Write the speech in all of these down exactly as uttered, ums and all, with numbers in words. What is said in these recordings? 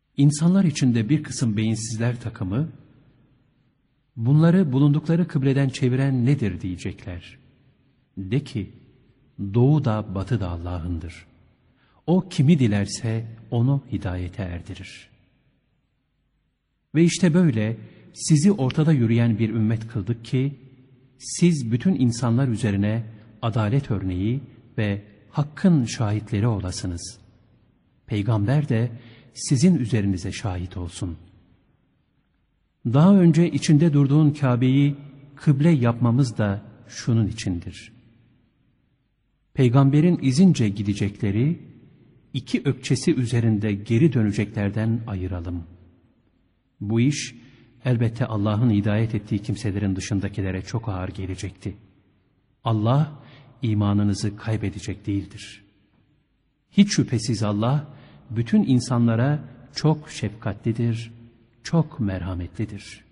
İnsanlar içinde bir kısım beyinsizler takımı, bunları bulundukları kıbleden çeviren nedir diyecekler. De ki, doğu da batı da Allah'ındır. O kimi dilerse onu hidayete erdirir. Ve işte böyle sizi ortada yürüyen bir ümmet kıldık ki, siz bütün insanlar üzerine adalet örneği ve hakkın şahitleri olasınız. Peygamber de sizin üzerinize şahit olsun. Daha önce içinde durduğun Kabe'yi kıble yapmamız da şunun içindir. Peygamberin izince gidecekleri, iki ökçesi üzerinde geri döneceklerden ayıralım. Bu iş elbette Allah'ın hidayet ettiği kimselerin dışındakilere çok ağır gelecekti. Allah imanınızı kaybedecek değildir. Hiç şüphesiz Allah bütün insanlara çok şefkatlidir, çok merhametlidir.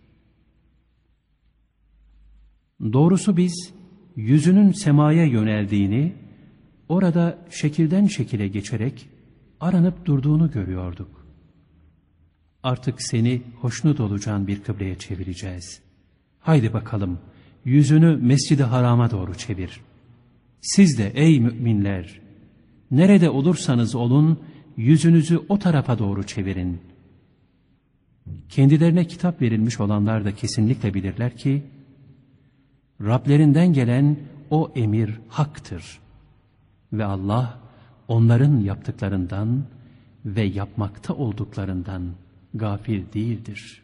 Doğrusu biz yüzünün semaya yöneldiğini, orada şekilden şekile geçerek aranıp durduğunu görüyorduk. Artık seni hoşnut olacağın bir kıbleye çevireceğiz. Haydi bakalım, yüzünü Mescid-i Haram'a doğru çevir. Siz de ey müminler, nerede olursanız olun, yüzünüzü o tarafa doğru çevirin. Kendilerine kitap verilmiş olanlar da kesinlikle bilirler ki, Rablerinden gelen o emir haktır. Ve Allah onların yaptıklarından ve yapmakta olduklarından gafil değildir.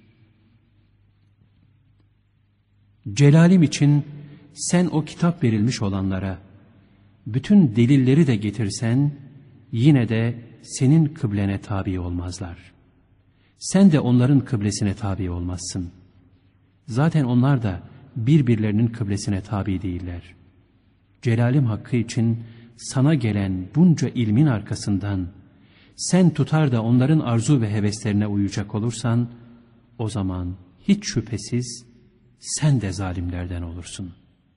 Celalim için sen o kitap verilmiş olanlara bütün delilleri de getirsen yine de senin kıblene tabi olmazlar. Sen de onların kıblesine tabi olmazsın. Zaten onlar da birbirlerinin kıblesine tabi değiller. Celalim hakkı için sana gelen bunca ilmin arkasından sen tutar da onların arzu ve heveslerine uyacak olursan, o zaman hiç şüphesiz sen de zalimlerden olursun.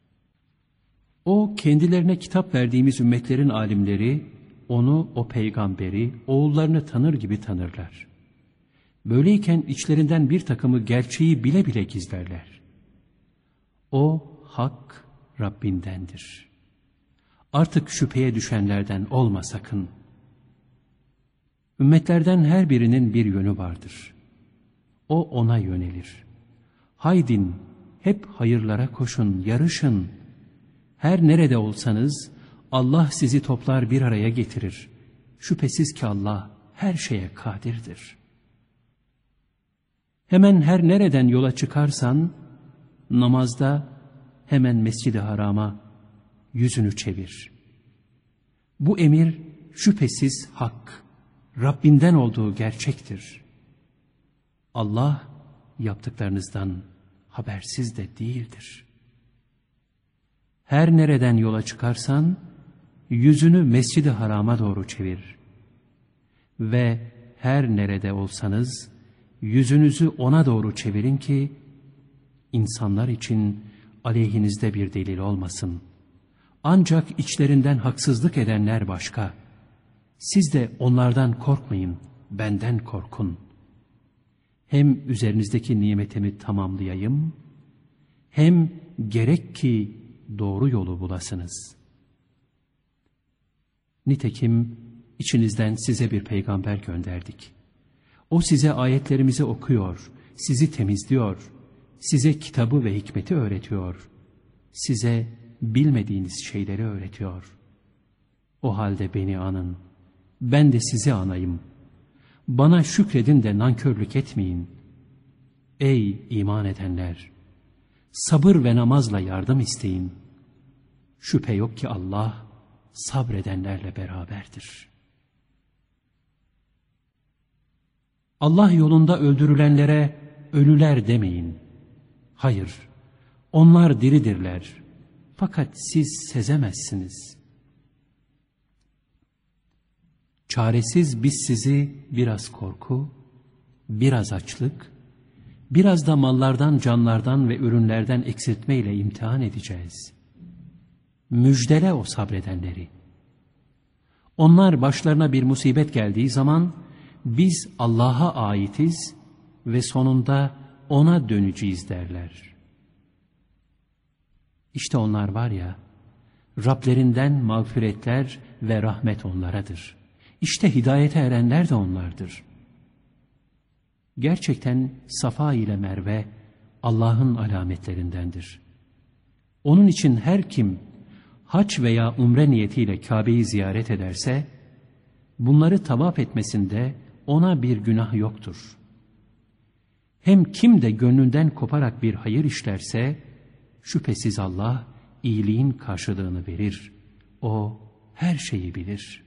O kendilerine kitap verdiğimiz ümmetlerin alimleri, onu, o peygamberi, oğullarını tanır gibi tanırlar. Böyleyken içlerinden bir takımı gerçeği bile bile gizlerler. O hak Rabbindendir. Artık şüpheye düşenlerden olma sakın. Ümmetlerden her birinin bir yönü vardır. O ona yönelir. Haydin, hep hayırlara koşun, yarışın. Her nerede olsanız Allah sizi toplar bir araya getirir. Şüphesiz ki Allah her şeye kadirdir. Hemen her nereden yola çıkarsan, namazda hemen Mescid-i Haram'a yüzünü çevir. Bu emir şüphesiz hak, Rabbinden olduğu gerçektir. Allah yaptıklarınızdan habersiz de değildir. Her nereden yola çıkarsan yüzünü Mescid-i Haram'a doğru çevir. Ve her nerede olsanız yüzünüzü ona doğru çevirin ki insanlar için aleyhinizde bir delil olmasın. Ancak içlerinden haksızlık edenler başka. Siz de onlardan korkmayın, benden korkun. Hem üzerinizdeki nimetimi tamamlayayım, hem gerek ki doğru yolu bulasınız. Nitekim içinizden size bir peygamber gönderdik. O size ayetlerimizi okuyor, sizi temizliyor, size kitabı ve hikmeti öğretiyor, size bilmediğiniz şeyleri öğretiyor. O halde beni anın, ben de sizi anayım. Bana şükredin de nankörlük etmeyin. Ey iman edenler! Sabır ve namazla yardım isteyin. Şüphe yok ki Allah sabredenlerle beraberdir. Allah yolunda öldürülenlere ölüler demeyin. Hayır, onlar diridirler. Fakat siz sezemezsiniz. Çaresiz biz sizi biraz korku, biraz açlık, biraz da mallardan, canlardan ve ürünlerden eksiltmeyle imtihan edeceğiz. Müjdele o sabredenleri. Onlar başlarına bir musibet geldiği zaman biz Allah'a aitiz ve sonunda O'na döneceğiz derler. İşte onlar var ya, Rablerinden mağfiretler ve rahmet onlaradır. İşte hidayete erenler de onlardır. Gerçekten Safa ile Merve Allah'ın alametlerindendir. Onun için her kim hac veya umre niyetiyle Kabe'yi ziyaret ederse, bunları tavaf etmesinde ona bir günah yoktur. Hem kim de gönlünden koparak bir hayır işlerse, şüphesiz Allah iyiliğin karşılığını verir. O her şeyi bilir.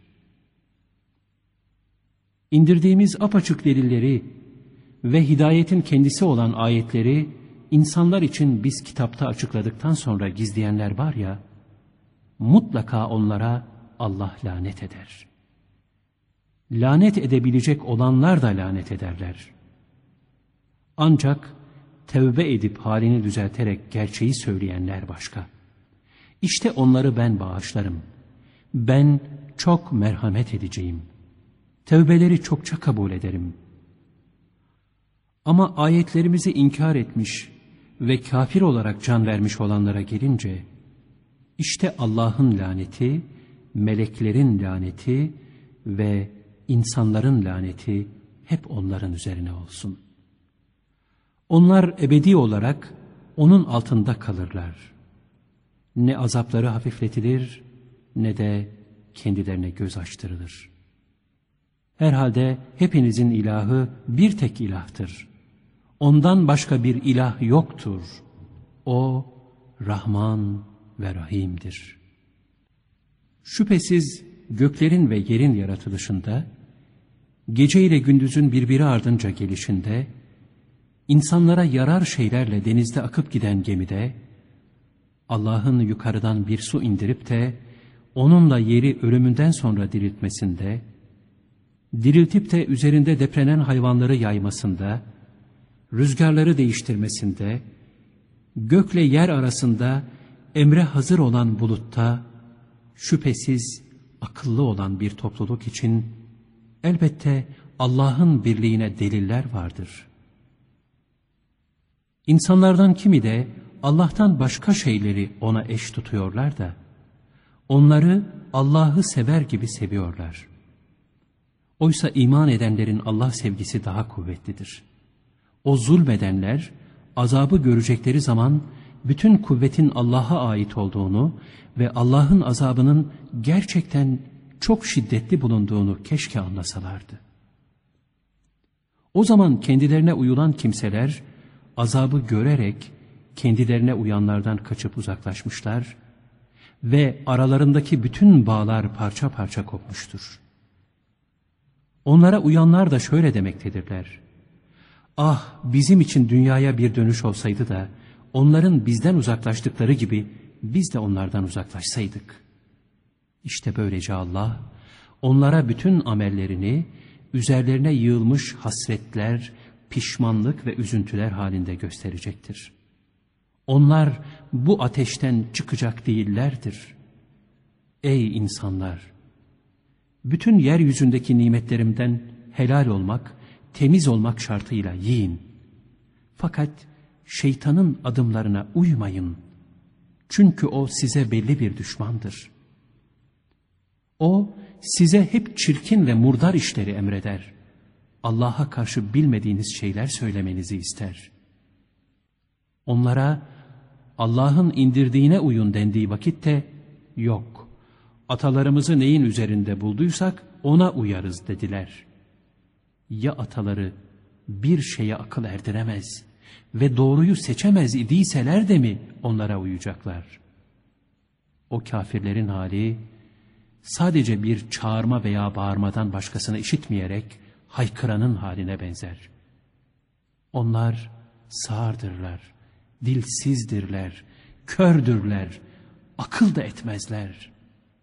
İndirdiğimiz apaçık delilleri ve hidayetin kendisi olan ayetleri insanlar için biz kitapta açıkladıktan sonra gizleyenler var ya, mutlaka onlara Allah lanet eder. Lanet edebilecek olanlar da lanet ederler. Ancak tevbe edip halini düzelterek gerçeği söyleyenler başka. İşte onları ben bağışlarım. Ben çok merhamet edeceğim. Tevbeleri çokça kabul ederim. Ama ayetlerimizi inkar etmiş ve kafir olarak can vermiş olanlara gelince, işte Allah'ın laneti, meleklerin laneti ve insanların laneti hep onların üzerine olsun. Onlar ebedi olarak onun altında kalırlar. Ne azapları hafifletilir ne de kendilerine göz açtırılır. Herhalde hepinizin ilahı bir tek ilahtır. Ondan başka bir ilah yoktur. O Rahman ve Rahim'dir. Şüphesiz göklerin ve yerin yaratılışında, gece ile gündüzün birbiri ardınca gelişinde, insanlara yarar şeylerle denizde akıp giden gemide, Allah'ın yukarıdan bir su indirip de onunla yeri ölümünden sonra diriltmesinde, diriltip de üzerinde deprenen hayvanları yaymasında, rüzgarları değiştirmesinde, gökle yer arasında emre hazır olan bulutta, şüphesiz akıllı olan bir topluluk için elbette Allah'ın birliğine deliller vardır. İnsanlardan kimi de Allah'tan başka şeyleri ona eş tutuyorlar da, onları Allah'ı sever gibi seviyorlar. Oysa iman edenlerin Allah sevgisi daha kuvvetlidir. O zulmedenler, azabı görecekleri zaman, bütün kuvvetin Allah'a ait olduğunu ve Allah'ın azabının gerçekten çok şiddetli bulunduğunu keşke anlasalardı. O zaman kendilerine uyulan kimseler, azabı görerek kendilerine uyanlardan kaçıp uzaklaşmışlar ve aralarındaki bütün bağlar parça parça kopmuştur. Onlara uyanlar da şöyle demektedirler: ah, bizim için dünyaya bir dönüş olsaydı da onların bizden uzaklaştıkları gibi biz de onlardan uzaklaşsaydık. İşte böylece Allah onlara bütün amellerini üzerlerine yığılmış hasretler, pişmanlık ve üzüntüler halinde gösterecektir. Onlar bu ateşten çıkacak değillerdir. Ey insanlar! Bütün yeryüzündeki nimetlerimden helal olmak, temiz olmak şartıyla yiyin. Fakat şeytanın adımlarına uymayın. Çünkü o size belli bir düşmandır. O size hep çirkin ve murdar işleri emreder. Allah'a karşı bilmediğiniz şeyler söylemenizi ister. Onlara Allah'ın indirdiğine uyun dendiği vakitte yok, atalarımızı neyin üzerinde bulduysak ona uyarız dediler. Ya ataları bir şeye akıl erdiremez ve doğruyu seçemez idiyseler de mi onlara uyacaklar? O kafirlerin hali sadece bir çağırma veya bağırmadan başkasını işitmeyerek haykıranın haline benzer. Onlar sağırdırlar, dilsizdirler, kördürler, akıl da etmezler.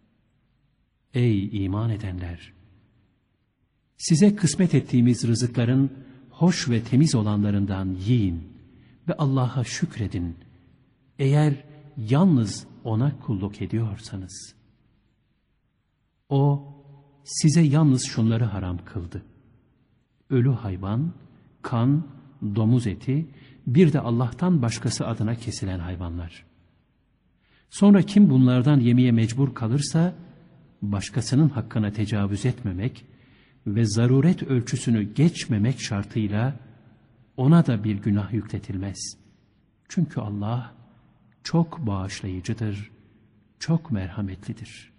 Ey iman edenler! Size kısmet ettiğimiz rızıkların hoş ve temiz olanlarından yiyin ve Allah'a şükredin, eğer yalnız O'na kulluk ediyorsanız. O size yalnız şunları haram kıldı: ölü hayvan, kan, domuz eti, bir de Allah'tan başkası adına kesilen hayvanlar. Sonra kim bunlardan yemeye mecbur kalırsa, başkasının hakkına tecavüz etmemek ve zaruret ölçüsünü geçmemek şartıyla ona da bir günah yükletilmez. Çünkü Allah çok bağışlayıcıdır, çok merhametlidir.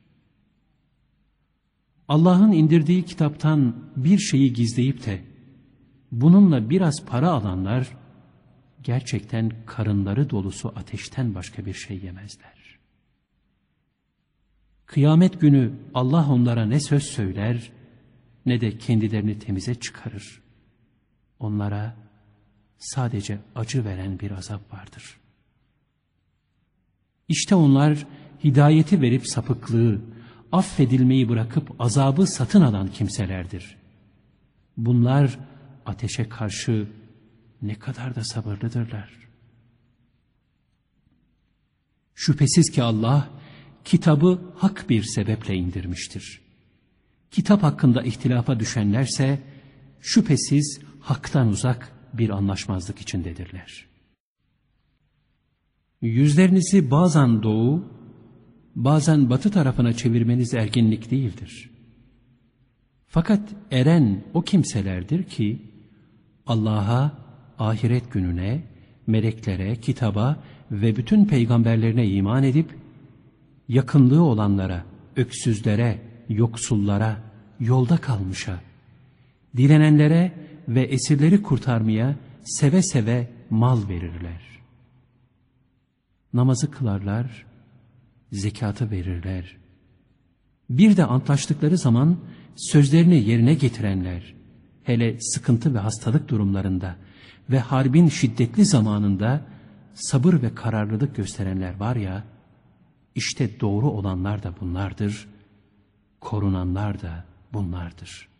Allah'ın indirdiği kitaptan bir şeyi gizleyip de bununla biraz para alanlar gerçekten karınları dolusu ateşten başka bir şey yemezler. Kıyamet günü Allah onlara ne söz söyler ne de kendilerini temize çıkarır. Onlara sadece acı veren bir azap vardır. İşte onlar hidayeti verip sapıklığı, affedilmeyi bırakıp azabı satın alan kimselerdir. Bunlar ateşe karşı ne kadar da sabırlıdırlar. Şüphesiz ki Allah kitabı hak bir sebeple indirmiştir. Kitap hakkında ihtilafa düşenlerse şüphesiz haktan uzak bir anlaşmazlık içindedirler. Yüzlerinizi bazen doğu, bazen batı tarafına çevirmeniz erginlik değildir. Fakat eren o kimselerdir ki Allah'a, ahiret gününe, meleklere, kitaba ve bütün peygamberlerine iman edip yakınlığı olanlara, öksüzlere, yoksullara, yolda kalmışa, dilenenlere ve esirleri kurtarmaya seve seve mal verirler. Namazı kılarlar, zekatı verirler. Bir de antlaştıkları zaman sözlerini yerine getirenler, hele sıkıntı ve hastalık durumlarında ve harbin şiddetli zamanında sabır ve kararlılık gösterenler var ya, işte doğru olanlar da bunlardır, korunanlar da bunlardır.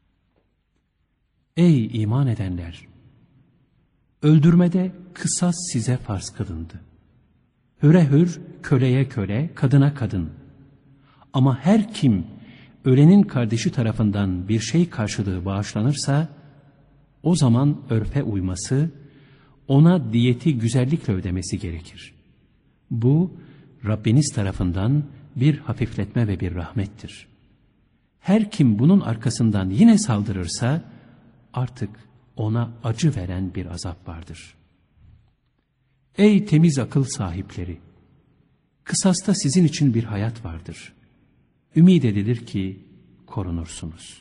Ey iman edenler! Öldürmede kısas size farz kılındı. Hüre hür, köleye köle, kadına kadın. Ama her kim ölenin kardeşi tarafından bir şey karşılığı bağışlanırsa, o zaman örfe uyması, ona diyeti güzellikle ödemesi gerekir. Bu, Rabbiniz tarafından bir hafifletme ve bir rahmettir. Her kim bunun arkasından yine saldırırsa, artık ona acı veren bir azap vardır. Ey temiz akıl sahipleri! Kısasta sizin için bir hayat vardır. Ümid edilir ki korunursunuz.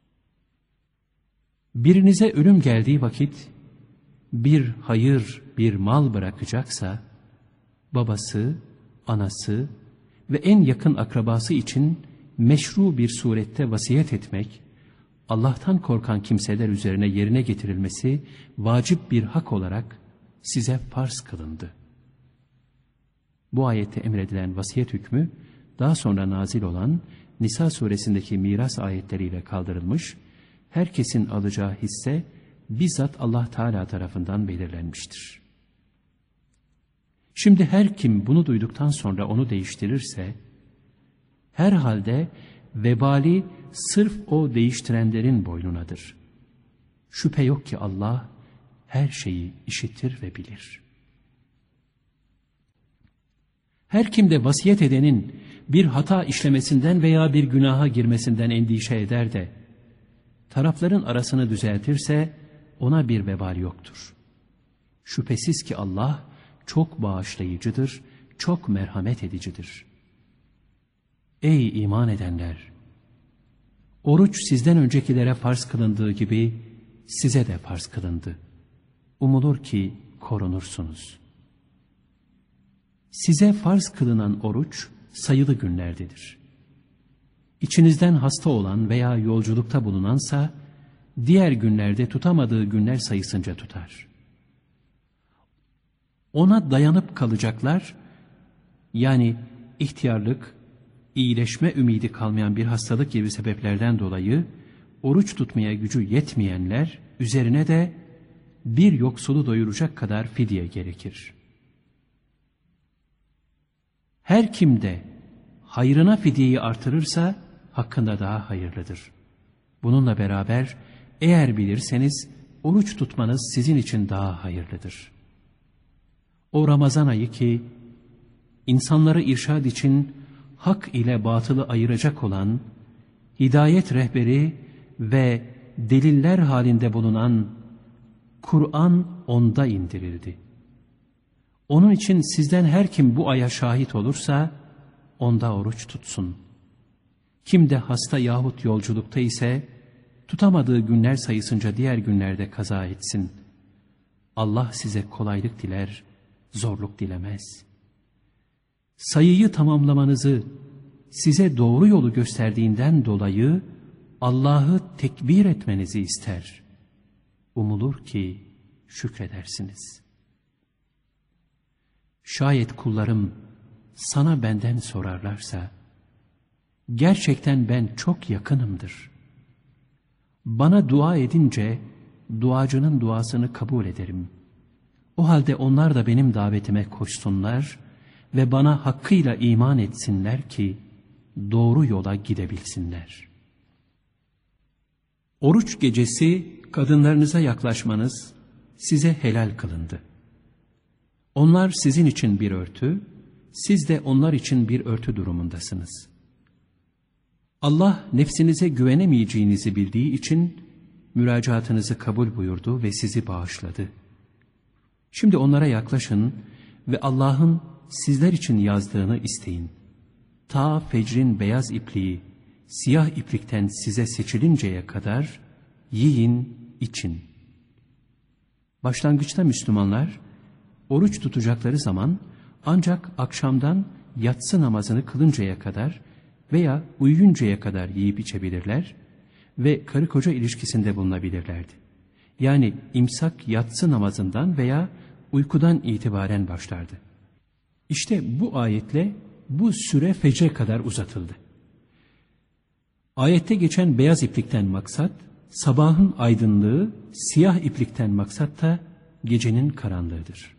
Birinize ölüm geldiği vakit bir hayır, bir mal bırakacaksa, babası, anası ve en yakın akrabası için meşru bir surette vasiyet etmek, Allah'tan korkan kimseler üzerine yerine getirilmesi vacip bir hak olarak size farz kılındı. Bu ayette emredilen vasiyet hükmü, daha sonra nazil olan Nisa suresindeki miras ayetleriyle kaldırılmış, herkesin alacağı hisse bizzat Allah Teala tarafından belirlenmiştir. Şimdi her kim bunu duyduktan sonra onu değiştirirse, herhalde vebali sırf o değiştirenlerin boynunadır. Şüphe yok ki Allah her şeyi işitir ve bilir. Her kim de vasiyet edenin bir hata işlemesinden veya bir günaha girmesinden endişe eder de tarafların arasını düzeltirse ona bir vebal yoktur. Şüphesiz ki Allah çok bağışlayıcıdır, çok merhamet edicidir. Ey iman edenler! Oruç sizden öncekilere farz kılındığı gibi size de farz kılındı. Umulur ki korunursunuz. Size farz kılınan oruç sayılı günlerdedir. İçinizden hasta olan veya yolculukta bulunansa diğer günlerde tutamadığı günler sayısınca tutar. Ona dayanıp kalacaklar, yani ihtiyarlık, iyileşme ümidi kalmayan bir hastalık gibi sebeplerden dolayı oruç tutmaya gücü yetmeyenler üzerine de bir yoksulu doyuracak kadar fidye gerekir. Her kim de hayrına fidyeyi artırırsa hakkında daha hayırlıdır. Bununla beraber eğer bilirseniz oruç tutmanız sizin için daha hayırlıdır. O Ramazan ayı ki, insanları irşad için hak ile batılı ayıracak olan, hidayet rehberi ve deliller halinde bulunan Kur'an onda indirildi. Onun için sizden her kim bu aya şahit olursa, onda oruç tutsun. Kim de hasta yahut yolculukta ise, tutamadığı günler sayısınca diğer günlerde kaza etsin. Allah size kolaylık diler, zorluk dilemez. Sayıyı tamamlamanızı size doğru yolu gösterdiğinden dolayı Allah'ı tekbir etmenizi ister. Umulur ki şükredersiniz. Şayet kullarım sana benden sorarlarsa, gerçekten ben çok yakınımdır. Bana dua edince duacının duasını kabul ederim. O halde onlar da benim davetime koşsunlar ve bana hakkıyla iman etsinler ki doğru yola gidebilsinler. Oruç gecesi kadınlarınıza yaklaşmanız size helal kılındı. Onlar sizin için bir örtü, siz de onlar için bir örtü durumundasınız. Allah nefsinize güvenemeyeceğinizi bildiği için müracaatınızı kabul buyurdu ve sizi bağışladı. Şimdi onlara yaklaşın ve Allah'ın sizler için yazdığını isteyin. Ta fecrin beyaz ipliği siyah iplikten size seçilinceye kadar yiyin, için. Başlangıçta Müslümanlar oruç tutacakları zaman ancak akşamdan yatsı namazını kılıncaya kadar veya uyuyuncaya kadar yiyip içebilirler ve karı koca ilişkisinde bulunabilirlerdi. Yani imsak yatsı namazından veya uykudan itibaren başlardı. İşte bu ayetle bu süre fecre kadar uzatıldı. Ayette geçen beyaz iplikten maksat, sabahın aydınlığı, siyah iplikten maksat da gecenin karanlığıdır.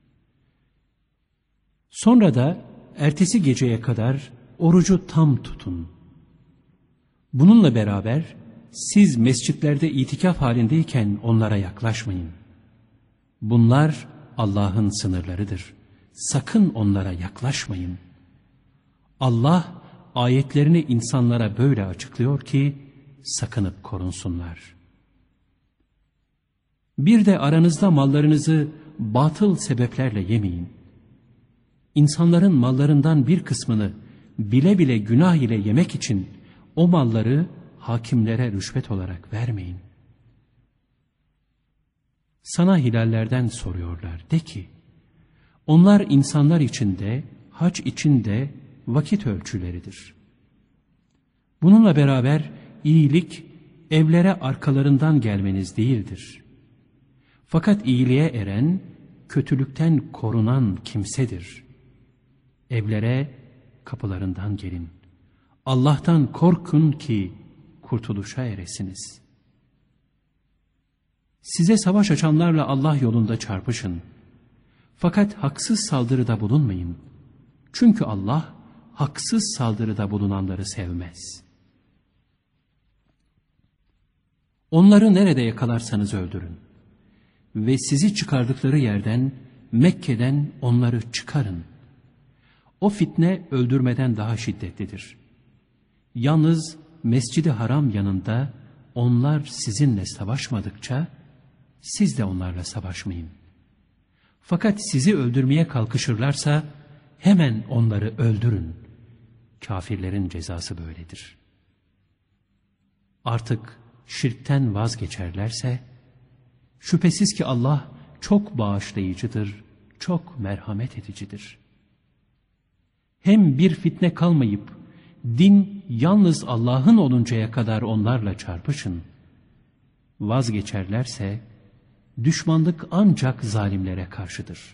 Sonra da ertesi geceye kadar orucu tam tutun. Bununla beraber siz mescitlerde itikaf halindeyken onlara yaklaşmayın. Bunlar Allah'ın sınırlarıdır. Sakın onlara yaklaşmayın. Allah ayetlerini insanlara böyle açıklıyor ki sakınıp korunsunlar. Bir de aranızda mallarınızı batıl sebeplerle yemeyin. İnsanların mallarından bir kısmını bile bile günah ile yemek için o malları hakimlere rüşvet olarak vermeyin. Sana hilallerden soruyorlar. De ki, onlar insanlar için de, hac için de vakit ölçüleridir. Bununla beraber iyilik evlere arkalarından gelmeniz değildir. Fakat iyiliğe eren, kötülükten korunan kimsedir. Evlere kapılarından gelin. Allah'tan korkun ki kurtuluşa eresiniz. Size savaş açanlarla Allah yolunda çarpışın. Fakat haksız saldırıda bulunmayın. Çünkü Allah haksız saldırıda bulunanları sevmez. Onları nerede yakalarsanız öldürün. Ve sizi çıkardıkları yerden, Mekke'den onları çıkarın. O fitne öldürmeden daha şiddetlidir. Yalnız Mescid-i Haram yanında onlar sizinle savaşmadıkça siz de onlarla savaşmayın. Fakat sizi öldürmeye kalkışırlarsa hemen onları öldürün. Kafirlerin cezası böyledir. Artık şirkten vazgeçerlerse şüphesiz ki Allah çok bağışlayıcıdır, çok merhamet edicidir. Hem bir fitne kalmayıp din yalnız Allah'ın oluncaya kadar onlarla çarpışın. Vazgeçerlerse düşmanlık ancak zalimlere karşıdır.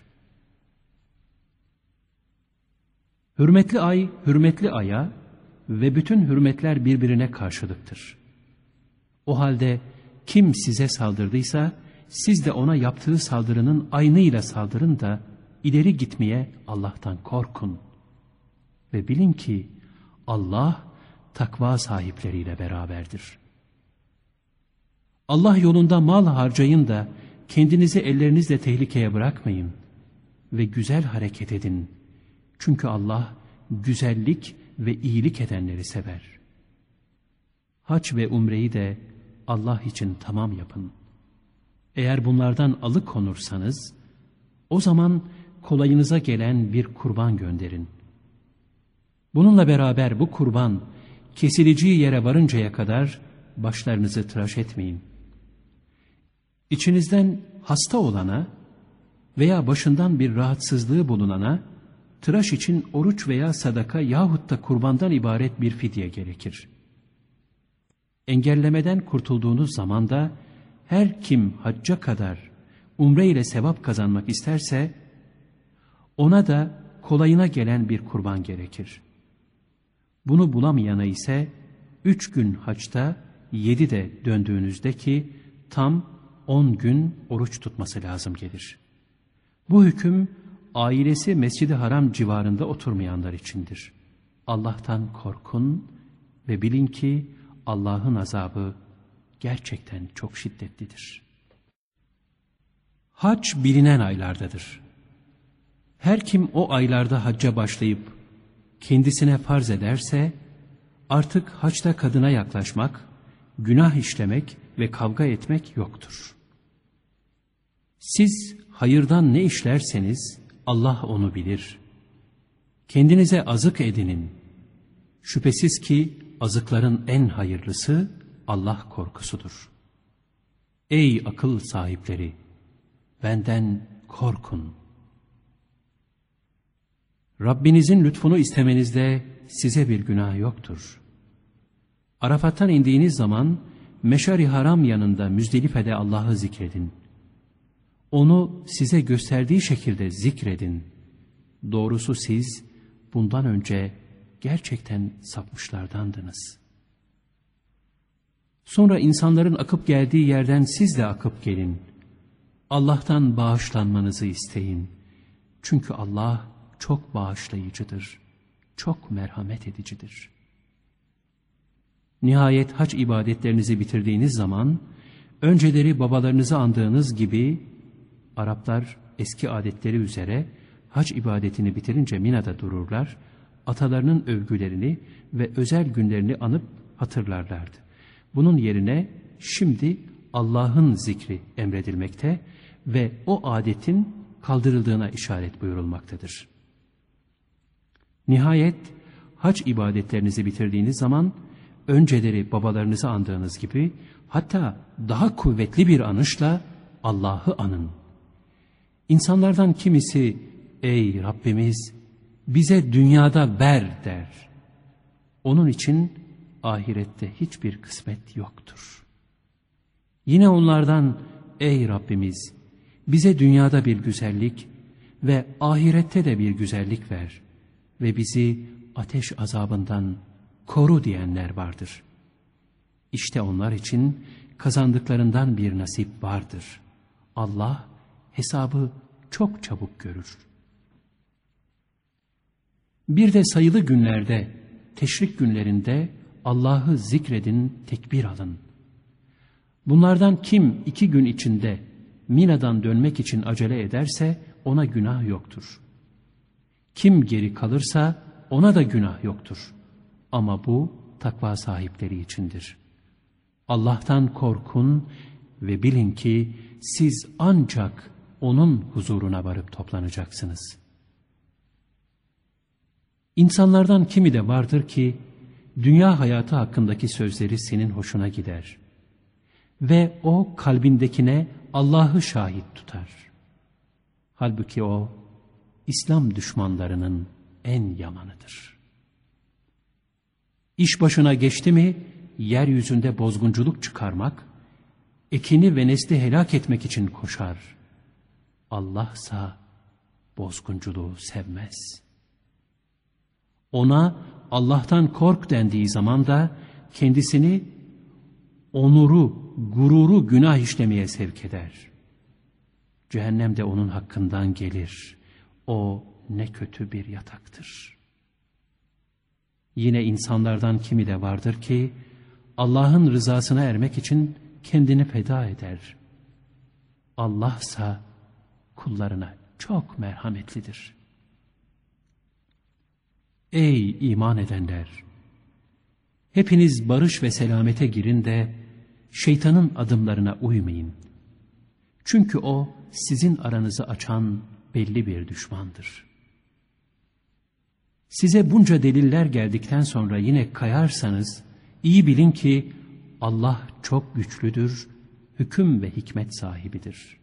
Hürmetli ay, hürmetli aya ve bütün hürmetler birbirine karşılıktır. O halde kim size saldırdıysa siz de ona yaptığı saldırının aynıyla saldırın da ileri gitmeye Allah'tan korkun. Ve bilin ki Allah takva sahipleriyle beraberdir. Allah yolunda mal harcayın da kendinizi ellerinizle tehlikeye bırakmayın ve güzel hareket edin. Çünkü Allah güzellik ve iyilik edenleri sever. Hac ve umreyi de Allah için tamam yapın. Eğer bunlardan alıkonursanız, o zaman kolayınıza gelen bir kurban gönderin. Bununla beraber bu kurban kesileceği yere varıncaya kadar başlarınızı tıraş etmeyin. İçinizden hasta olana veya başından bir rahatsızlığı bulunana tıraş için oruç veya sadaka yahut da kurbandan ibaret bir fidye gerekir. Engellemeden kurtulduğunuz zaman da her kim hacca kadar umre ile sevap kazanmak isterse ona da kolayına gelen bir kurban gerekir. Bunu bulamayana ise üç gün haçta, yedi de döndüğünüzdeki tam on gün oruç tutması lazım gelir. Bu hüküm ailesi Mescid-i Haram civarında oturmayanlar içindir. Allah'tan korkun ve bilin ki Allah'ın azabı gerçekten çok şiddetlidir. Hac bilinen aylardadır. Her kim o aylarda hacca başlayıp kendisine farz ederse artık haçta kadına yaklaşmak, günah işlemek ve kavga etmek yoktur. Siz hayırdan ne işlerseniz Allah onu bilir. Kendinize azık edinin. Şüphesiz ki azıkların en hayırlısı Allah korkusudur. Ey akıl sahipleri! Benden korkun. Rabbinizin lütfunu istemenizde size bir günah yoktur. Arafat'tan indiğiniz zaman Meşar-i Haram yanında Müzdelife'de Allah'ı zikredin. Onu size gösterdiği şekilde zikredin. Doğrusu siz bundan önce gerçekten sapmışlardandınız. Sonra insanların akıp geldiği yerden siz de akıp gelin. Allah'tan bağışlanmanızı isteyin. Çünkü Allah çok bağışlayıcıdır, çok merhamet edicidir. Nihayet hac ibadetlerinizi bitirdiğiniz zaman, önceleri babalarınızı andığınız gibi, Araplar eski adetleri üzere hac ibadetini bitirince Mina'da dururlar, atalarının övgülerini ve özel günlerini anıp hatırlarlardı. Bunun yerine şimdi Allah'ın zikri emredilmekte ve o adetin kaldırıldığına işaret buyurulmaktadır. Nihayet hac ibadetlerinizi bitirdiğiniz zaman önceleri babalarınızı andığınız gibi hatta daha kuvvetli bir anışla Allah'ı anın. İnsanlardan kimisi ey Rabbimiz bize dünyada ver der. Onun için ahirette hiçbir kısmet yoktur. Yine onlardan ey Rabbimiz bize dünyada bir güzellik ve ahirette de bir güzellik ver ve bizi ateş azabından koru diyenler vardır. İşte onlar için kazandıklarından bir nasip vardır. Allah hesabı çok çabuk görür. Bir de sayılı günlerde, teşrik günlerinde Allah'ı zikredin, tekbir alın. Bunlardan kim iki gün içinde Mina'dan dönmek için acele ederse ona günah yoktur. Kim geri kalırsa ona da günah yoktur. Ama bu takva sahipleri içindir. Allah'tan korkun ve bilin ki siz ancak onun huzuruna varıp toplanacaksınız. İnsanlardan kimi de vardır ki dünya hayatı hakkındaki sözleri senin hoşuna gider. Ve o kalbindekine Allah'ı şahit tutar. Halbuki o İslam düşmanlarının en yamanıdır. İş başına geçti mi yeryüzünde bozgunculuk çıkarmak, ekini ve nesli helak etmek için koşar. Allah'sa bozgunculuğu sevmez. Ona Allah'tan kork dendiği zaman da kendisini onuru, gururu günah işlemeye sevk eder. Cehennem de onun hakkından gelir. O ne kötü bir yataktır. Yine insanlardan kimi de vardır ki Allah'ın rızasına ermek için kendini feda eder. Allah'sa kullarına çok merhametlidir. Ey iman edenler! Hepiniz barış ve selamete girin de şeytanın adımlarına uymayın. Çünkü o sizin aranızı açan belli bir düşmandır. Size bunca deliller geldikten sonra yine kayarsanız iyi bilin ki Allah çok güçlüdür, hüküm ve hikmet sahibidir.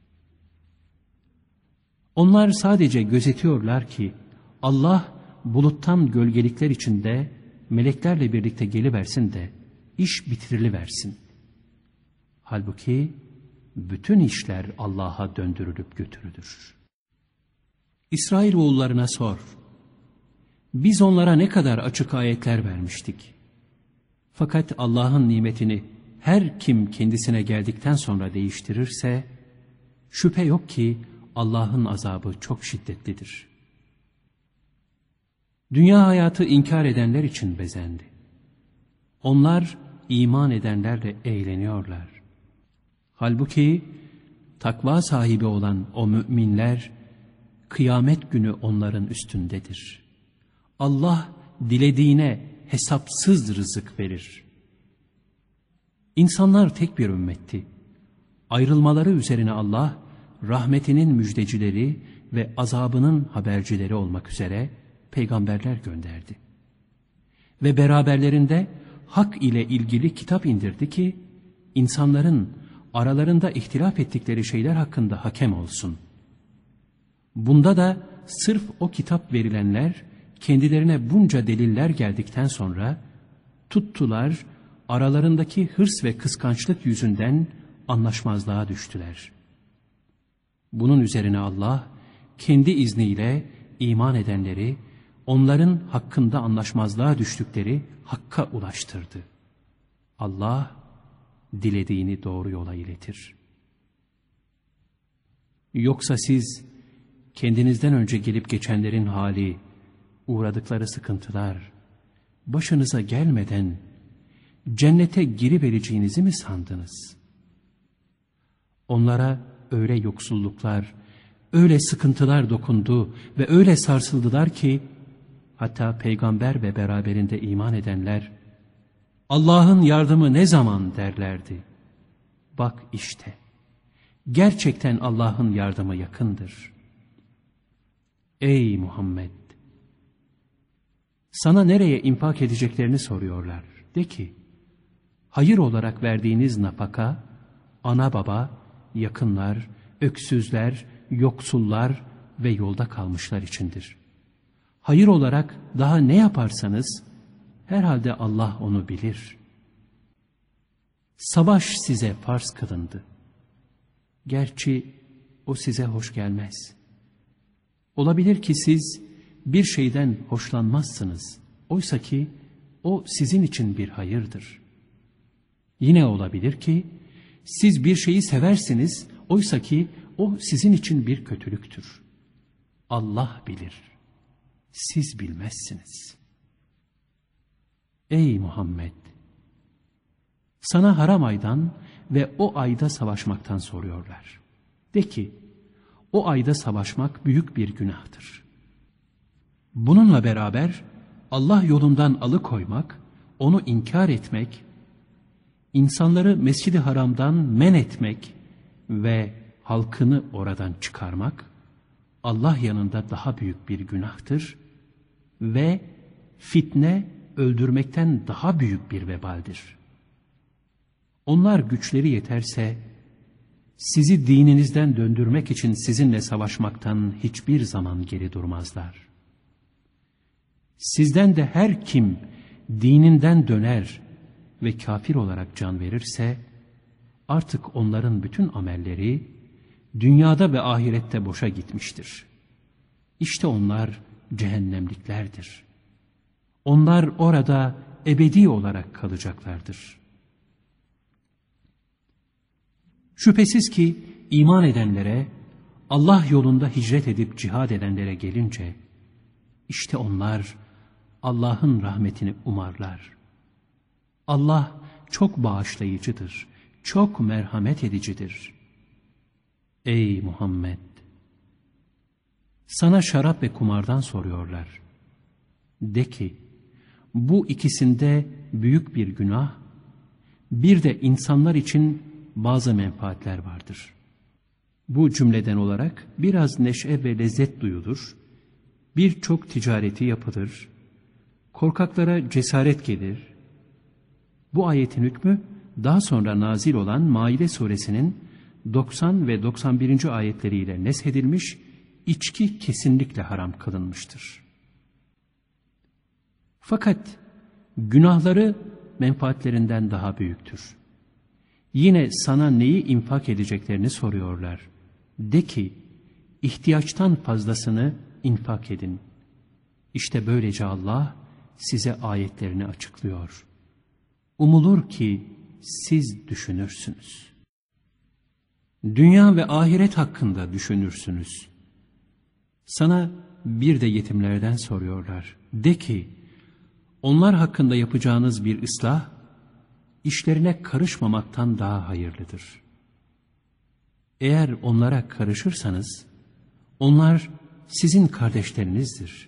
Onlar sadece gözetiyorlar ki Allah buluttan gölgelikler içinde meleklerle birlikte geliversin de iş bitiriliversin. Halbuki bütün işler Allah'a döndürülüp götürülür. İsrailoğullarına sor. Biz onlara ne kadar açık ayetler vermiştik. Fakat Allah'ın nimetini her kim kendisine geldikten sonra değiştirirse, şüphe yok ki Allah'ın azabı çok şiddetlidir. Dünya hayatı inkar edenler için bezendi. Onlar iman edenlerle eğleniyorlar. Halbuki takva sahibi olan o müminler, kıyamet günü onların üstündedir. Allah dilediğine hesapsız rızık verir. İnsanlar tek bir ümmetti. Ayrılmaları üzerine Allah, rahmetinin müjdecileri ve azabının habercileri olmak üzere peygamberler gönderdi. Ve beraberlerinde hak ile ilgili kitap indirdi ki, insanların aralarında ihtilaf ettikleri şeyler hakkında hakem olsun. Bunda da sırf o kitap verilenler, kendilerine bunca deliller geldikten sonra, tuttular, aralarındaki hırs ve kıskançlık yüzünden anlaşmazlığa düştüler. Bunun üzerine Allah, kendi izniyle iman edenleri, onların hakkında anlaşmazlığa düştükleri hakka ulaştırdı. Allah, dilediğini doğru yola iletir. Yoksa siz, kendinizden önce gelip geçenlerin hali, uğradıkları sıkıntılar, başınıza gelmeden, cennete girivereceğinizi mi sandınız? Onlara öyle yoksulluklar, öyle sıkıntılar dokundu ve öyle sarsıldılar ki, hatta peygamber ve beraberinde iman edenler, Allah'ın yardımı ne zaman derlerdi. Bak işte, gerçekten Allah'ın yardımı yakındır. Ey Muhammed! Sana nereye infak edeceklerini soruyorlar. De ki, hayır olarak verdiğiniz nafaka, ana baba, yakınlar, öksüzler, yoksullar ve yolda kalmışlar içindir. Hayır olarak daha ne yaparsanız, herhalde Allah onu bilir. Savaş size farz kılındı. Gerçi o size hoş gelmez. Olabilir ki siz bir şeyden hoşlanmazsınız. Oysa ki o sizin için bir hayırdır. Yine olabilir ki siz bir şeyi seversiniz. Oysa ki o sizin için bir kötülüktür. Allah bilir. Siz bilmezsiniz. Ey Muhammed! Sana haram aydan ve o ayda savaşmaktan soruyorlar. De ki, o ayda savaşmak büyük bir günahtır. Bununla beraber Allah yolundan alıkoymak, onu inkar etmek, insanları Mescid-i Haram'dan men etmek ve halkını oradan çıkarmak, Allah yanında daha büyük bir günahtır ve fitne öldürmekten daha büyük bir vebaldir. Onlar güçleri yeterse, sizi dininizden döndürmek için sizinle savaşmaktan hiçbir zaman geri durmazlar. Sizden de her kim dininden döner ve kafir olarak can verirse, artık onların bütün amelleri dünyada ve ahirette boşa gitmiştir. İşte onlar cehennemliklerdir. Onlar orada ebedi olarak kalacaklardır. Şüphesiz ki iman edenlere, Allah yolunda hicret edip cihad edenlere gelince, işte onlar Allah'ın rahmetini umarlar. Allah çok bağışlayıcıdır, çok merhamet edicidir. Ey Muhammed! Sana şarap ve kumardan soruyorlar. De ki, bu ikisinde büyük bir günah, bir de insanlar için bazı menfaatler vardır. Bu cümleden olarak biraz neşe ve lezzet duyulur, birçok ticareti yapılır, korkaklara cesaret gelir. Bu ayetin hükmü daha sonra nazil olan Maide suresinin doksan ve doksan birinci ayetleriyle neshedilmiş, içki kesinlikle haram kılınmıştır. Fakat günahları menfaatlerinden daha büyüktür. Yine sana neyi infak edeceklerini soruyorlar. De ki, ihtiyaçtan fazlasını infak edin. İşte böylece Allah size ayetlerini açıklıyor. Umulur ki siz düşünürsünüz. Dünya ve ahiret hakkında düşünürsünüz. Sana bir de yetimlerden soruyorlar. De ki, onlar hakkında yapacağınız bir ıslah, işlerine karışmamaktan daha hayırlıdır. Eğer onlara karışırsanız, onlar sizin kardeşlerinizdir.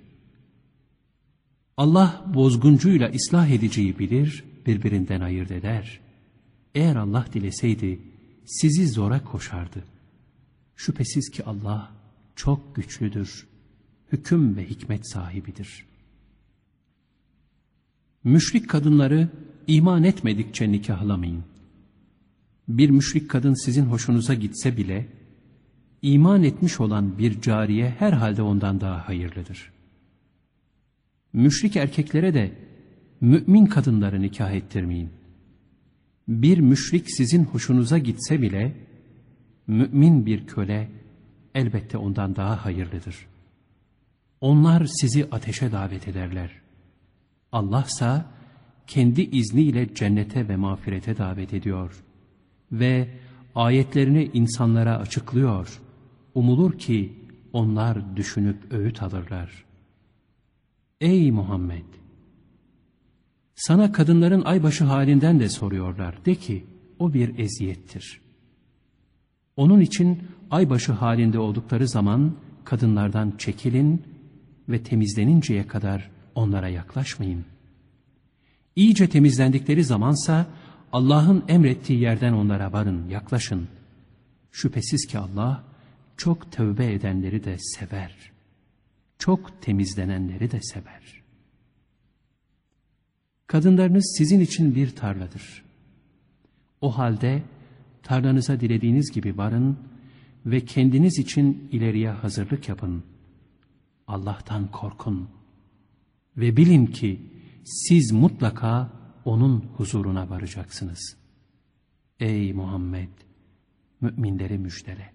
Allah bozguncuyla ıslah ediciyi bilir, birbirinden ayırt eder. Eğer Allah dileseydi, sizi zora koşardı. Şüphesiz ki Allah çok güçlüdür, hüküm ve hikmet sahibidir. Müşrik kadınları iman etmedikçe nikahlamayın. Bir müşrik kadın sizin hoşunuza gitse bile, iman etmiş olan bir cariye herhalde ondan daha hayırlıdır. Müşrik erkeklere de mümin kadınları nikah ettirmeyin. Bir müşrik sizin hoşunuza gitse bile, mümin bir köle elbette ondan daha hayırlıdır. Onlar sizi ateşe davet ederler. Allah'sa kendi izniyle cennete ve mağfirete davet ediyor ve ayetlerini insanlara açıklıyor. Umulur ki onlar düşünüp öğüt alırlar. Ey Muhammed! Sana kadınların aybaşı halinden de soruyorlar. De ki, o bir eziyettir. Onun için aybaşı halinde oldukları zaman kadınlardan çekilin ve temizleninceye kadar onlara yaklaşmayın. İyice temizlendikleri zamansa Allah'ın emrettiği yerden onlara varın, yaklaşın. Şüphesiz ki Allah çok tövbe edenleri de sever. Çok temizlenenleri de sever. Kadınlarınız sizin için bir tarladır. O halde tarlanıza dilediğiniz gibi varın ve kendiniz için ileriye hazırlık yapın. Allah'tan korkun ve bilin ki siz mutlaka onun huzuruna varacaksınız. Ey Muhammed! Müminleri müjdele.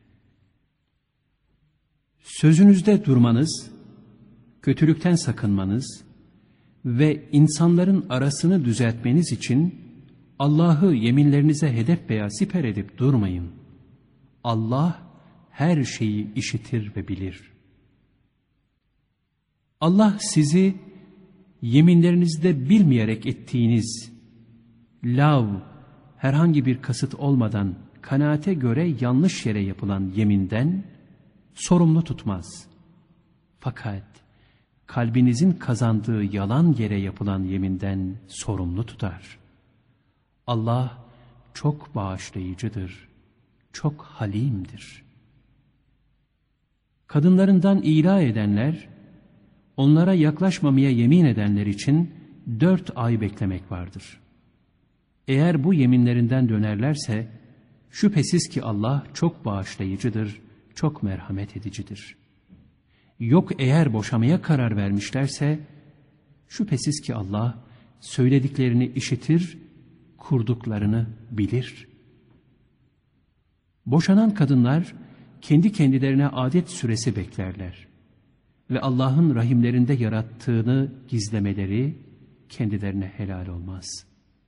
Sözünüzde durmanız, kötülükten sakınmanız ve insanların arasını düzeltmeniz için Allah'ı yeminlerinize hedef veya siper edip durmayın. Allah her şeyi işitir ve bilir. Allah sizi yeminlerinizde bilmeyerek ettiğiniz lav, herhangi bir kasıt olmadan kanaate göre yanlış yere yapılan yeminden sorumlu tutmaz. Fakat kalbinizin kazandığı yalan yere yapılan yeminden sorumlu tutar. Allah çok bağışlayıcıdır, çok halimdir. Kadınlarından ila edenler, onlara yaklaşmamaya yemin edenler için dört ay beklemek vardır. Eğer bu yeminlerinden dönerlerse, şüphesiz ki Allah çok bağışlayıcıdır, çok merhamet edicidir. Yok eğer boşamaya karar vermişlerse, şüphesiz ki Allah söylediklerini işitir, kurduklarını bilir. Boşanan kadınlar kendi kendilerine adet süresi beklerler ve Allah'ın rahimlerinde yarattığını gizlemeleri kendilerine helal olmaz.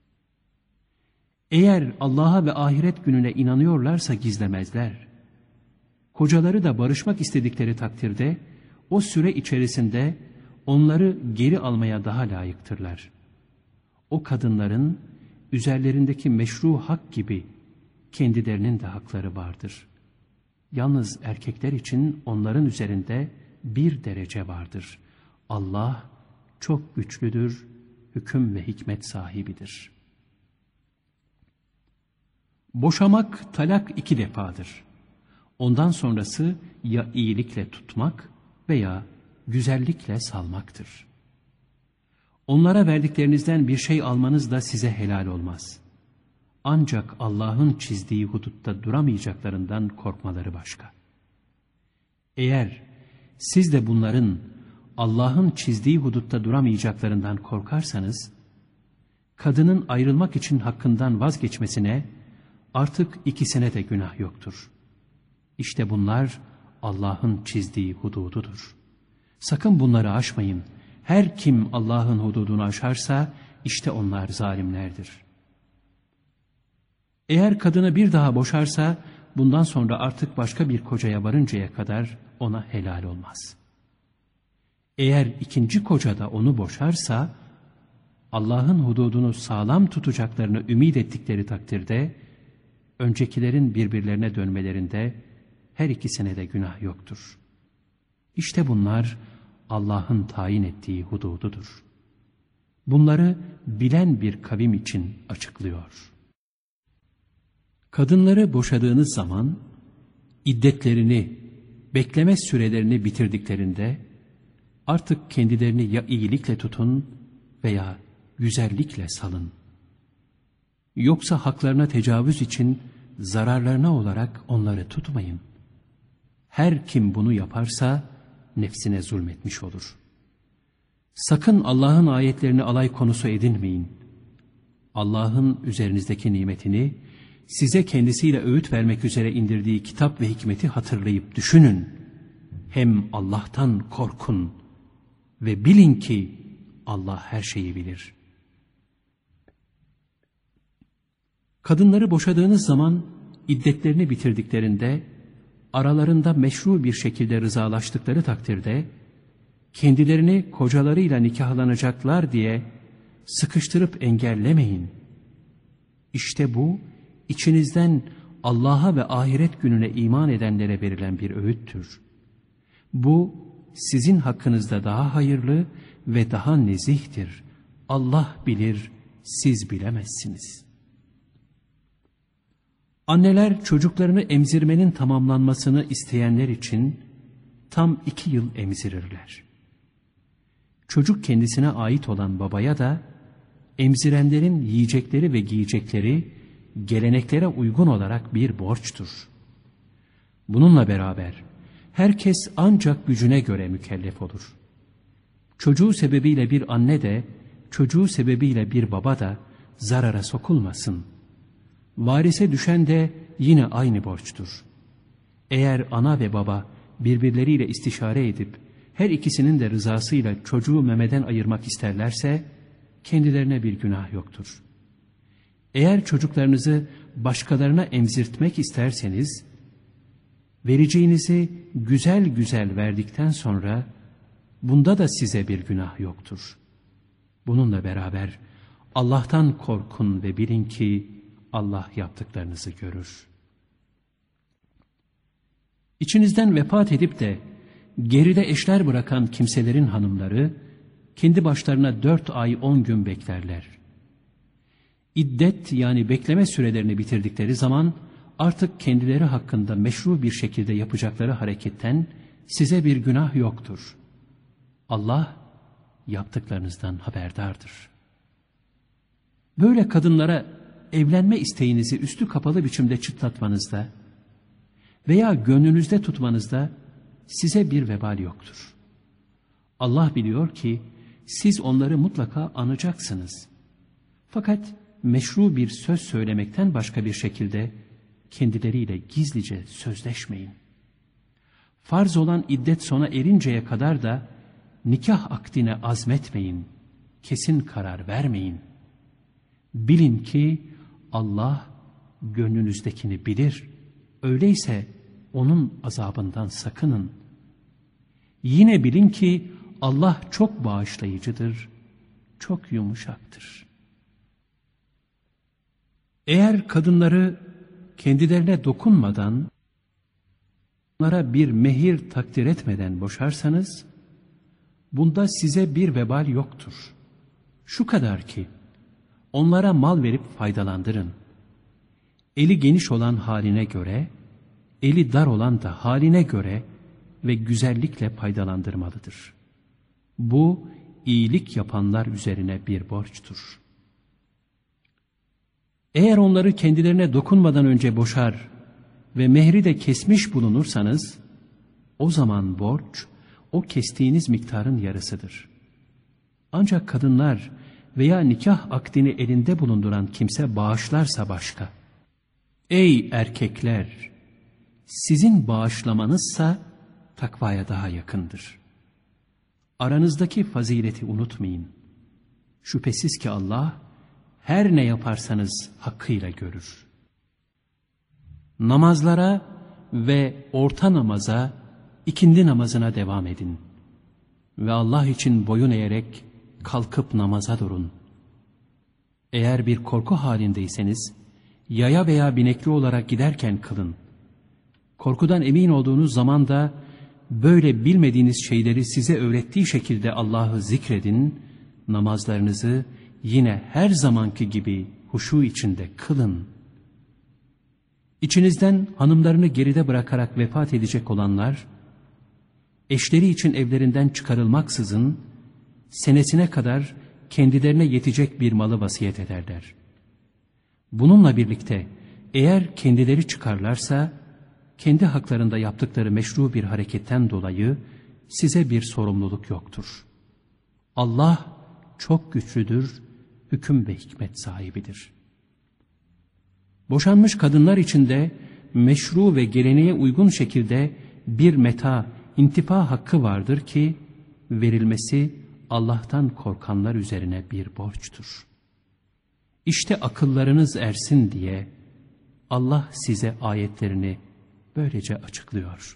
Eğer Allah'a ve ahiret gününe inanıyorlarsa gizlemezler. Kocaları da barışmak istedikleri takdirde o süre içerisinde onları geri almaya daha layıktırlar. O kadınların üzerlerindeki meşru hak gibi kendilerinin de hakları vardır. Yalnız erkekler için onların üzerinde bir derece vardır. Allah çok güçlüdür, hüküm ve hikmet sahibidir. Boşamak talak iki defadır. Ondan sonrası ya iyilikle tutmak veya güzellikle salmaktır. Onlara verdiklerinizden bir şey almanız da size helal olmaz. Ancak Allah'ın çizdiği hudutta duramayacaklarından korkmaları başka. Eğer siz de bunların Allah'ın çizdiği hudutta duramayacaklarından korkarsanız, kadının ayrılmak için hakkından vazgeçmesine artık ikisine de günah yoktur. İşte bunlar Allah'ın çizdiği hudududur. Sakın bunları aşmayın. Her kim Allah'ın hududunu aşarsa işte onlar zalimlerdir. Eğer kadını bir daha boşarsa bundan sonra artık başka bir kocaya varıncaya kadar ona helal olmaz. Eğer ikinci koca da onu boşarsa Allah'ın hududunu sağlam tutacaklarını ümit ettikleri takdirde öncekilerin birbirlerine dönmelerinde her ikisine de günah yoktur. İşte bunlar Allah'ın tayin ettiği hudududur. Bunları bilen bir kavim için açıklıyor. Kadınları boşadığınız zaman iddetlerini, bekleme sürelerini bitirdiklerinde artık kendilerini ya iyilikle tutun veya güzellikle salın. Yoksa haklarına tecavüz için zararlarına olarak onları tutmayın. Her kim bunu yaparsa nefsine zulmetmiş olur. Sakın Allah'ın ayetlerini alay konusu edinmeyin. Allah'ın üzerinizdeki nimetini, size kendisiyle öğüt vermek üzere indirdiği kitap ve hikmeti hatırlayıp düşünün. Hem Allah'tan korkun ve bilin ki Allah her şeyi bilir. Kadınları boşadığınız zaman iddetlerini bitirdiklerinde, aralarında meşru bir şekilde rızalaştıkları takdirde, kendilerini kocalarıyla nikahlanacaklar diye sıkıştırıp engellemeyin. İşte bu, içinizden Allah'a ve ahiret gününe iman edenlere verilen bir öğüttür. Bu, sizin hakkınızda daha hayırlı ve daha nezihtir. Allah bilir, siz bilemezsiniz. Anneler çocuklarını emzirmenin tamamlanmasını isteyenler için tam iki yıl emzirirler. Çocuk kendisine ait olan babaya da emzirenlerin yiyecekleri ve giyecekleri geleneklere uygun olarak bir borçtur. Bununla beraber herkes ancak gücüne göre mükellef olur. Çocuğu sebebiyle bir anne de, çocuğu sebebiyle bir baba da zarara sokulmasın. Varise düşen de yine aynı borçtur. Eğer ana ve baba birbirleriyle istişare edip her ikisinin de rızasıyla çocuğu memeden ayırmak isterlerse kendilerine bir günah yoktur. Eğer çocuklarınızı başkalarına emzirtmek isterseniz, vereceğinizi güzel güzel verdikten sonra bunda da size bir günah yoktur. Bununla beraber Allah'tan korkun ve bilin ki Allah yaptıklarınızı görür. İçinizden vefat edip de geride eşler bırakan kimselerin hanımları kendi başlarına dört ay on gün beklerler. İddet yani bekleme sürelerini bitirdikleri zaman artık kendileri hakkında meşru bir şekilde yapacakları hareketten size bir günah yoktur. Allah yaptıklarınızdan haberdardır. Böyle kadınlara evlenme isteğinizi üstü kapalı biçimde çıtlatmanızda veya gönlünüzde tutmanızda size bir vebal yoktur. Allah biliyor ki siz onları mutlaka anacaksınız. Fakat meşru bir söz söylemekten başka bir şekilde kendileriyle gizlice sözleşmeyin. Farz olan iddet sona erinceye kadar da nikah akdine azmetmeyin, kesin karar vermeyin. Bilin ki Allah gönlünüzdekini bilir, öyleyse onun azabından sakının. Yine bilin ki Allah çok bağışlayıcıdır, çok yumuşaktır. Eğer kadınları kendilerine dokunmadan, onlara bir mehir takdir etmeden boşarsanız, bunda size bir vebal yoktur. Şu kadar ki, onlara mal verip faydalandırın. Eli geniş olan haline göre, eli dar olan da haline göre ve güzellikle faydalandırmalıdır. Bu, iyilik yapanlar üzerine bir borçtur. Eğer onları kendilerine dokunmadan önce boşar ve mehri de kesmiş bulunursanız, o zaman borç, o kestiğiniz miktarın yarısıdır. Ancak kadınlar veya nikah akdini elinde bulunduran kimse bağışlarsa başka. Ey erkekler! Sizin bağışlamanızsa takvaya daha yakındır. Aranızdaki fazileti unutmayın. Şüphesiz ki Allah, her ne yaparsanız hakkıyla görür. Namazlara ve orta namaza, ikindi namazına devam edin. Ve Allah için boyun eğerek kalkıp namaza durun. Eğer bir korku halindeyseniz, yaya veya binekli olarak giderken kılın. Korkudan emin olduğunuz zaman da, böyle bilmediğiniz şeyleri size öğrettiği şekilde Allah'ı zikredin, namazlarınızı yine her zamanki gibi huşu içinde kılın. İçinizden hanımlarını geride bırakarak vefat edecek olanlar, eşleri için evlerinden çıkarılmaksızın, senesine kadar kendilerine yetecek bir malı vasiyet ederler. Bununla birlikte eğer kendileri çıkarlarsa, kendi haklarında yaptıkları meşru bir hareketten dolayı size bir sorumluluk yoktur. Allah çok güçlüdür, hüküm ve hikmet sahibidir. Boşanmış kadınlar için de meşru ve geleneğe uygun şekilde bir meta, intifa hakkı vardır ki, verilmesi Allah'tan korkanlar üzerine bir borçtur. İşte akıllarınız ersin diye Allah size ayetlerini böylece açıklıyor.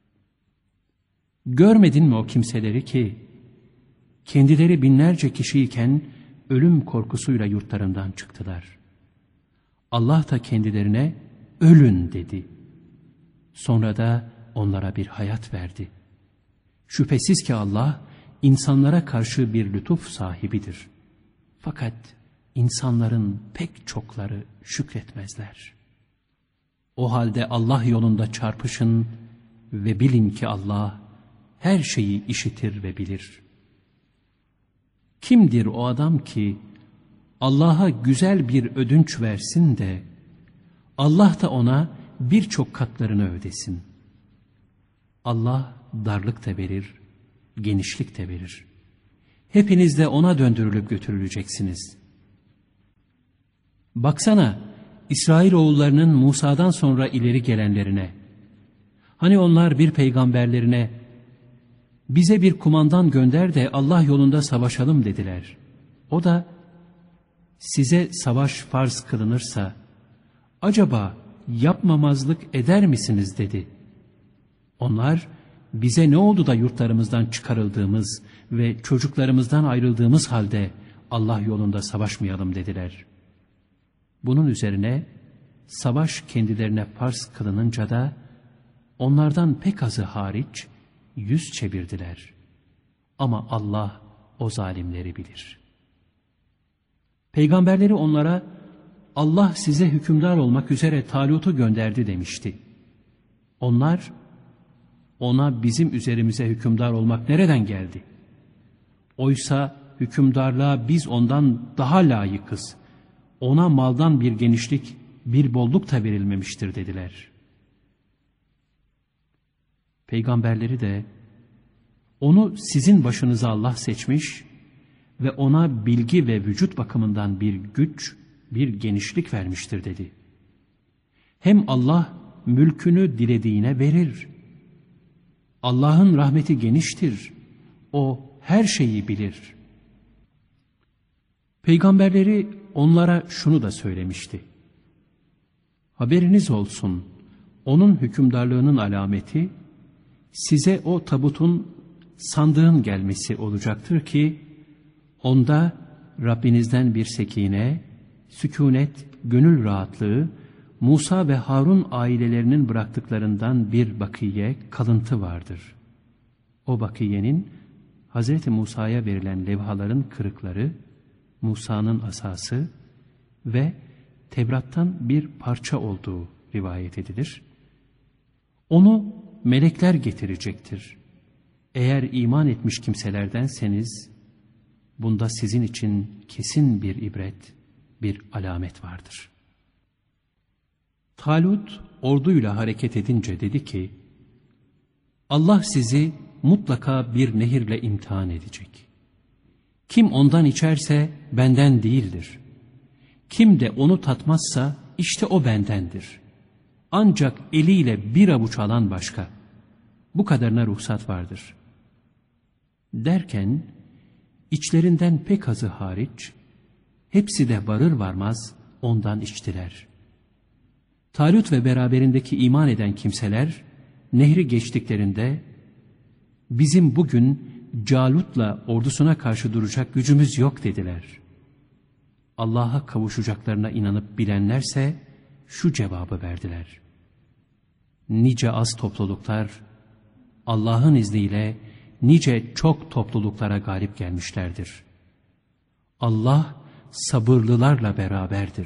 Görmedin mi o kimseleri ki, kendileri binlerce kişiyken ölüm korkusuyla yurtlarından çıktılar. Allah da kendilerine ölün dedi. Sonra da onlara bir hayat verdi. Şüphesiz ki Allah insanlara karşı bir lütuf sahibidir. Fakat insanların pek çokları şükretmezler. O halde Allah yolunda çarpışın ve bilin ki Allah her şeyi işitir ve bilir. Kimdir o adam ki Allah'a güzel bir ödünç versin de Allah da ona birçok katlarını ödesin. Allah darlık da verir, genişlik de verir. Hepiniz de ona döndürülüp götürüleceksiniz. Baksana İsrailoğullarının Musa'dan sonra ileri gelenlerine. Hani onlar bir peygamberlerine bize bir kumandan gönder de Allah yolunda savaşalım dediler. O da size savaş farz kılınırsa acaba yapmamazlık eder misiniz dedi. Onlar bize ne oldu da yurtlarımızdan çıkarıldığımız ve çocuklarımızdan ayrıldığımız halde Allah yolunda savaşmayalım dediler. Bunun üzerine savaş kendilerine farz kılınınca da onlardan pek azı hariç yüz çevirdiler. Ama Allah o zalimleri bilir. Peygamberleri onlara Allah size hükümdar olmak üzere Talut'u gönderdi demişti. Onlar ona bizim üzerimize hükümdar olmak nereden geldi? Oysa hükümdarlığa biz ondan daha layıkız. Ona maldan bir genişlik, bir bolluk da verilmemiştir dediler. Peygamberleri de onu sizin başınıza Allah seçmiş ve ona bilgi ve vücut bakımından bir güç, bir genişlik vermiştir dedi. Hem Allah mülkünü dilediğine verir. Allah'ın rahmeti geniştir. O her şeyi bilir. Peygamberleri onlara şunu da söylemişti. Haberiniz olsun, onun hükümdarlığının alameti, size o tabutun, sandığın gelmesi olacaktır ki, onda Rabbinizden bir sekine, sükûnet, gönül rahatlığı, Musa ve Harun ailelerinin bıraktıklarından bir bakiye, kalıntı vardır. O bakiyenin Hazreti Musa'ya verilen levhaların kırıkları, Musa'nın asası ve Tevrat'tan bir parça olduğu rivayet edilir. Onu melekler getirecektir. Eğer iman etmiş kimselerdenseniz, bunda sizin için kesin bir ibret, bir alamet vardır. Talut orduyla hareket edince dedi ki, Allah sizi mutlaka bir nehirle imtihan edecek. Kim ondan içerse benden değildir. Kim de onu tatmazsa işte o bendendir. Ancak eliyle bir avuç alan başka. Bu kadarına ruhsat vardır. Derken içlerinden pek azı hariç hepsi de varır varmaz ondan içtiler. Talut ve beraberindeki iman eden kimseler nehri geçtiklerinde bizim bugün Calut'la ordusuna karşı duracak gücümüz yok dediler. Allah'a kavuşacaklarına inanıp bilenlerse şu cevabı verdiler. Nice az topluluklar Allah'ın izniyle nice çok topluluklara galip gelmişlerdir. Allah sabırlılarla beraberdir.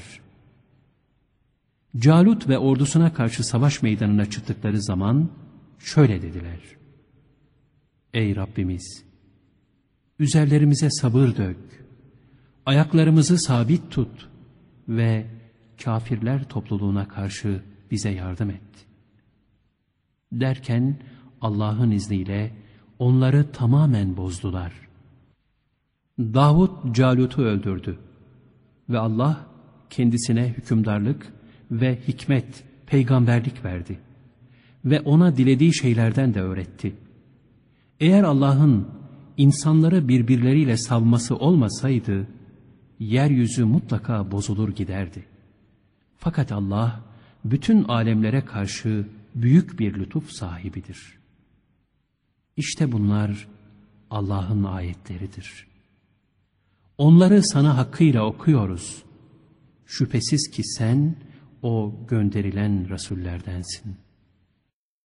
Calut ve ordusuna karşı savaş meydanına çıktıkları zaman şöyle dediler. Ey Rabbimiz! Üzerlerimize sabır dök, ayaklarımızı sabit tut ve kafirler topluluğuna karşı bize yardım et. Derken Allah'ın izniyle onları tamamen bozdular. Davud Calut'u öldürdü ve Allah kendisine hükümdarlık ve hikmet, peygamberlik verdi ve ona dilediği şeylerden de öğretti. Eğer Allah'ın insanları birbirleriyle savması olmasaydı, yeryüzü mutlaka bozulur giderdi. Fakat Allah, bütün alemlere karşı büyük bir lütuf sahibidir. İşte bunlar Allah'ın ayetleridir. Onları sana hakkıyla okuyoruz. Şüphesiz ki sen o gönderilen Resullerdensin.